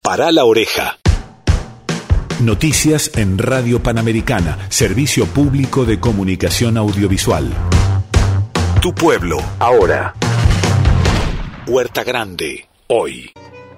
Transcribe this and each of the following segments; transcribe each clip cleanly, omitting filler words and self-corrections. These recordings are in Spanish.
Pará la oreja. Noticias en Radio Panamericana, Servicio Público de Comunicación Audiovisual. Tu pueblo, ahora. Huerta Grande, hoy.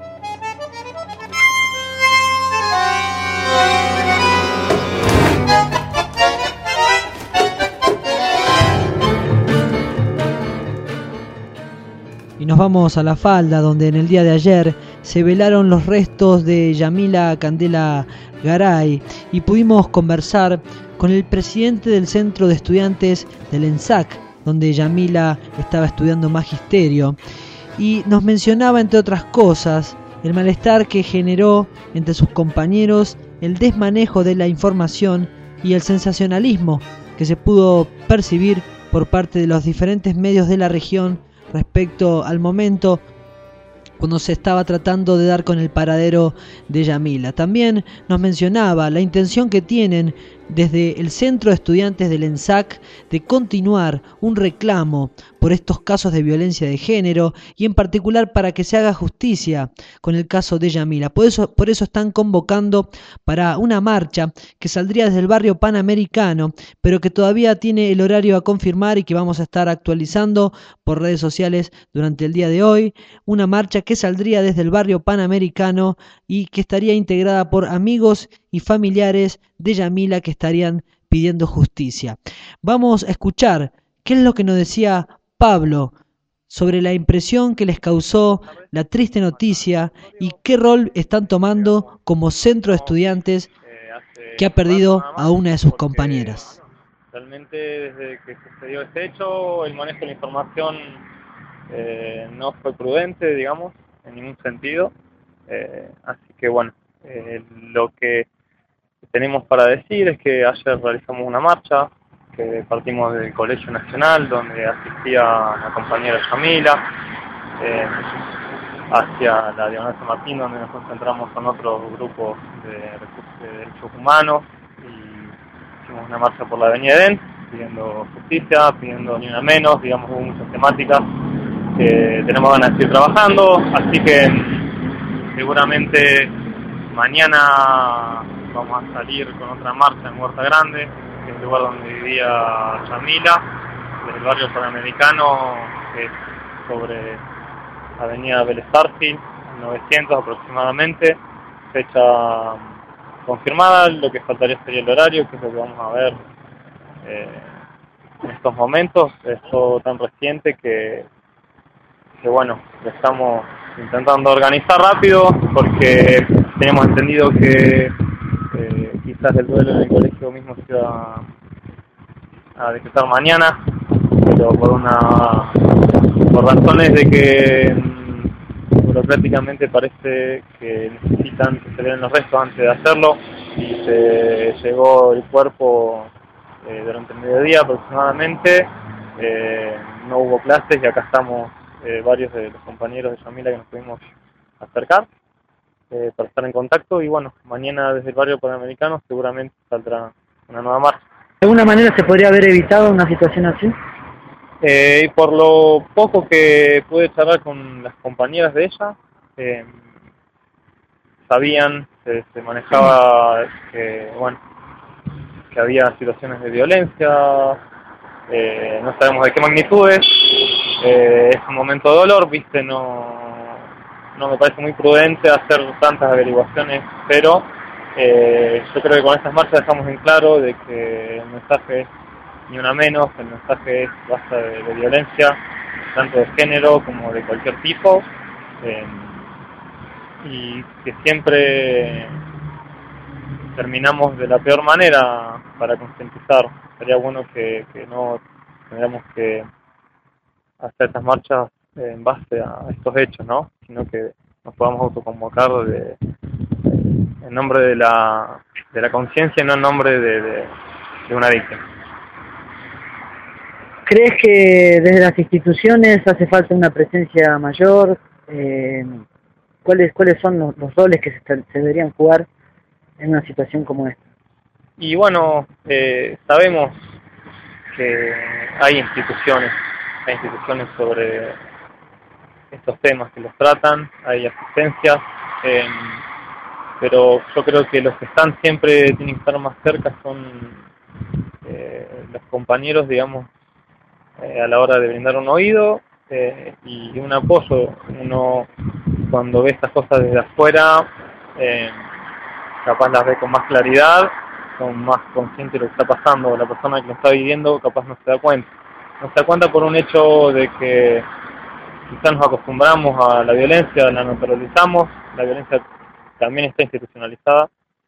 Y nos vamos a La Falda, donde en el día de ayer se velaron los restos de Yamila Candela Garay y pudimos conversar con el presidente del Centro de Estudiantes del ENSAC, donde Yamila estaba estudiando magisterio, y nos mencionaba, entre otras cosas, el malestar que generó entre sus compañeros el desmanejo de la información y el sensacionalismo que se pudo percibir por parte de los diferentes medios de la región respecto al momento cuando se estaba tratando de dar con el paradero de Yamila. También nos mencionaba la intención que tienen desde el Centro de Estudiantes del ENSAC de continuar un reclamo por estos casos de violencia de género y en particular para que se haga justicia con el caso de Yamila. Por eso están convocando para una marcha que saldría desde el barrio Panamericano, pero que todavía tiene el horario a confirmar y que vamos a estar actualizando por redes sociales durante el día de hoy. Una marcha que saldría desde el barrio Panamericano y que estaría integrada por amigos y familiares de Yamila que estarían pidiendo justicia. Vamos a escuchar qué es lo que nos decía Pablo sobre la impresión que les causó la triste noticia y qué rol están tomando como centro de estudiantes que ha perdido a una de sus compañeras. Realmente desde que sucedió este hecho, el manejo de la información no fue prudente, digamos, en ningún sentido. Así que bueno, lo que tenemos para decir es que ayer realizamos una marcha, que partimos del Colegio Nacional, donde asistía la compañera Yamila, hacia la Diagonal San Martín, donde nos concentramos con otros grupos de derechos humanos, y hicimos una marcha por la Avenida Edén, pidiendo justicia, pidiendo ni una menos, digamos, hubo muchas temáticas que tenemos ganas de seguir trabajando, así que seguramente mañana vamos a salir con otra marcha en Huerta Grande, que es el lugar donde vivía Yamila, desde el barrio Panamericano, que es sobre Avenida Vélez Sarsfield, 900 aproximadamente, fecha confirmada. Lo que faltaría sería el horario, que es lo que vamos a ver en estos momentos. Es todo tan reciente que bueno, lo estamos intentando organizar rápido, porque tenemos entendido que quizás el duelo en el colegio mismo se iba a decretar mañana, pero por razones de que burocráticamente parece que necesitan que se den los restos antes de hacerlo, y se llegó el cuerpo durante el mediodía aproximadamente. No hubo clases y acá estamos varios de los compañeros de Yamila que nos pudimos acercar para estar en contacto, y bueno, mañana desde el barrio Panamericano seguramente saldrá una nueva marcha. ¿De alguna manera se podría haber evitado una situación así? Y por lo poco que pude charlar con las compañeras de ella, sabían, se manejaba que había situaciones de violencia, no sabemos de qué magnitudes. Es un momento de dolor, viste, no me parece muy prudente hacer tantas averiguaciones, pero yo creo que con estas marchas dejamos en claro de que el mensaje es ni una menos, el mensaje es basta de violencia, tanto de género como de cualquier tipo, y que siempre terminamos de la peor manera para concientizar. Sería bueno que no tendríamos que hacer estas marchas en base a estos hechos, ¿no? Sino que nos podamos autoconvocar en nombre de la conciencia y no en nombre de una víctima. ¿Crees que desde las instituciones hace falta una presencia mayor? ¿Cuáles son los roles que se deberían jugar en una situación como esta? Y bueno, sabemos que hay instituciones sobre estos temas que los tratan, hay asistencias. pero yo creo que los que están siempre tienen que estar más cerca son los compañeros, digamos, a la hora de brindar un oído y un apoyo. Uno cuando ve estas cosas desde afuera, capaz las ve con más claridad, son más conscientes de lo que está pasando. La persona que lo está viviendo capaz no se da cuenta. No se da cuenta por un hecho de que quizás nos acostumbramos a la violencia, la naturalizamos, la violencia también está institucionalizada,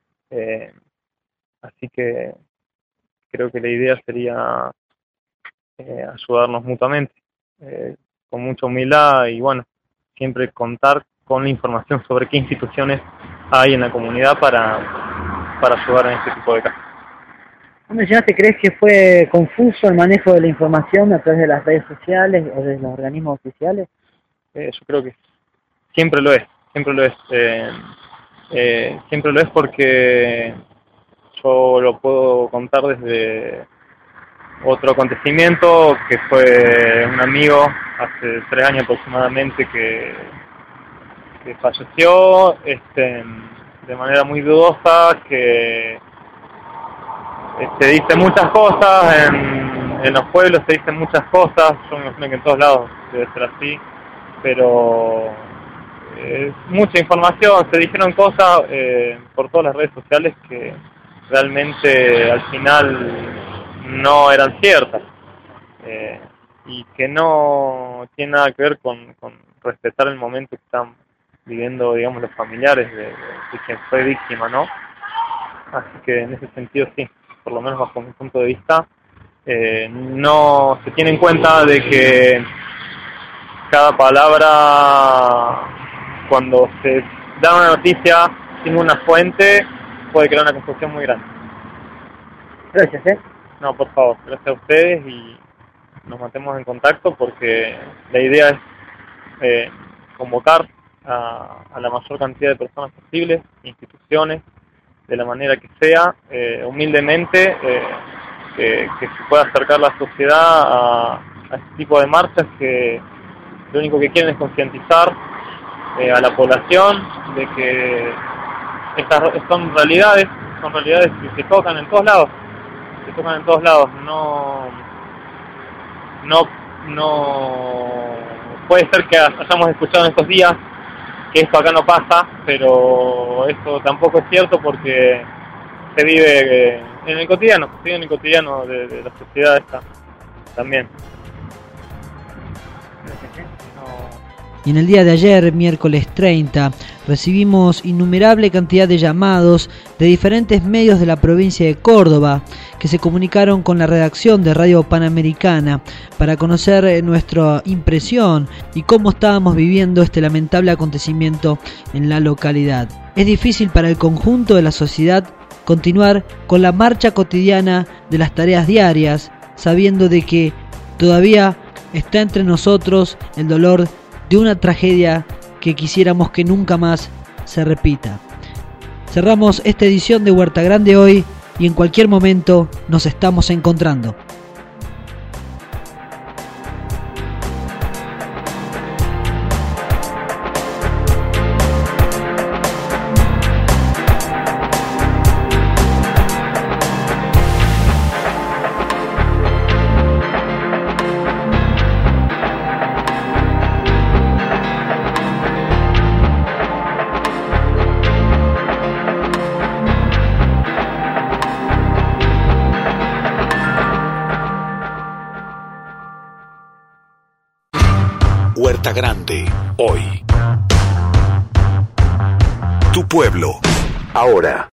así que creo que la idea sería ayudarnos mutuamente, con mucha humildad y bueno, siempre contar con la información sobre qué instituciones hay en la comunidad para ayudar en este tipo de casos. Mencionaste, ¿crees que fue confuso el manejo de la información a través de las redes sociales o de los organismos oficiales? Yo creo que siempre lo es, siempre lo es porque yo lo puedo contar desde otro acontecimiento que fue un amigo hace 3 años aproximadamente que falleció de manera muy dudosa, que se dicen muchas cosas en los pueblos, se dicen muchas cosas, yo me imagino que en todos lados debe ser así, pero mucha información, se dijeron cosas por todas las redes sociales que realmente al final no eran ciertas y que no tiene nada que ver con respetar el momento que están viviendo, digamos, los familiares de quien fue víctima, ¿no? Así que en ese sentido sí, por lo menos bajo mi punto de vista, no se tiene en cuenta de que cada palabra, cuando se da una noticia sin una fuente, puede crear una confusión muy grande. Gracias, No, por favor, gracias a ustedes y nos mantemos en contacto porque la idea es convocar a la mayor cantidad de personas posibles, instituciones, de la manera que sea, humildemente, que se pueda acercar la sociedad a este tipo de marchas que lo único que quieren es concientizar a la población de que estas son realidades que se tocan en todos lados, no puede ser que hayamos escuchado en estos días que esto acá no pasa, pero eso tampoco es cierto porque se vive en el cotidiano, de la sociedad esta también. Y en el día de ayer, miércoles 30, recibimos innumerable cantidad de llamados de diferentes medios de la provincia de Córdoba que se comunicaron con la redacción de Radio Panamericana para conocer nuestra impresión y cómo estábamos viviendo este lamentable acontecimiento en la localidad. Es difícil para el conjunto de la sociedad continuar con la marcha cotidiana de las tareas diarias, sabiendo de que todavía está entre nosotros el dolor de una tragedia que quisiéramos que nunca más se repita. Cerramos esta edición de Huerta Grande hoy y en cualquier momento nos estamos encontrando. Huerta Grande, hoy. Tu pueblo, ahora.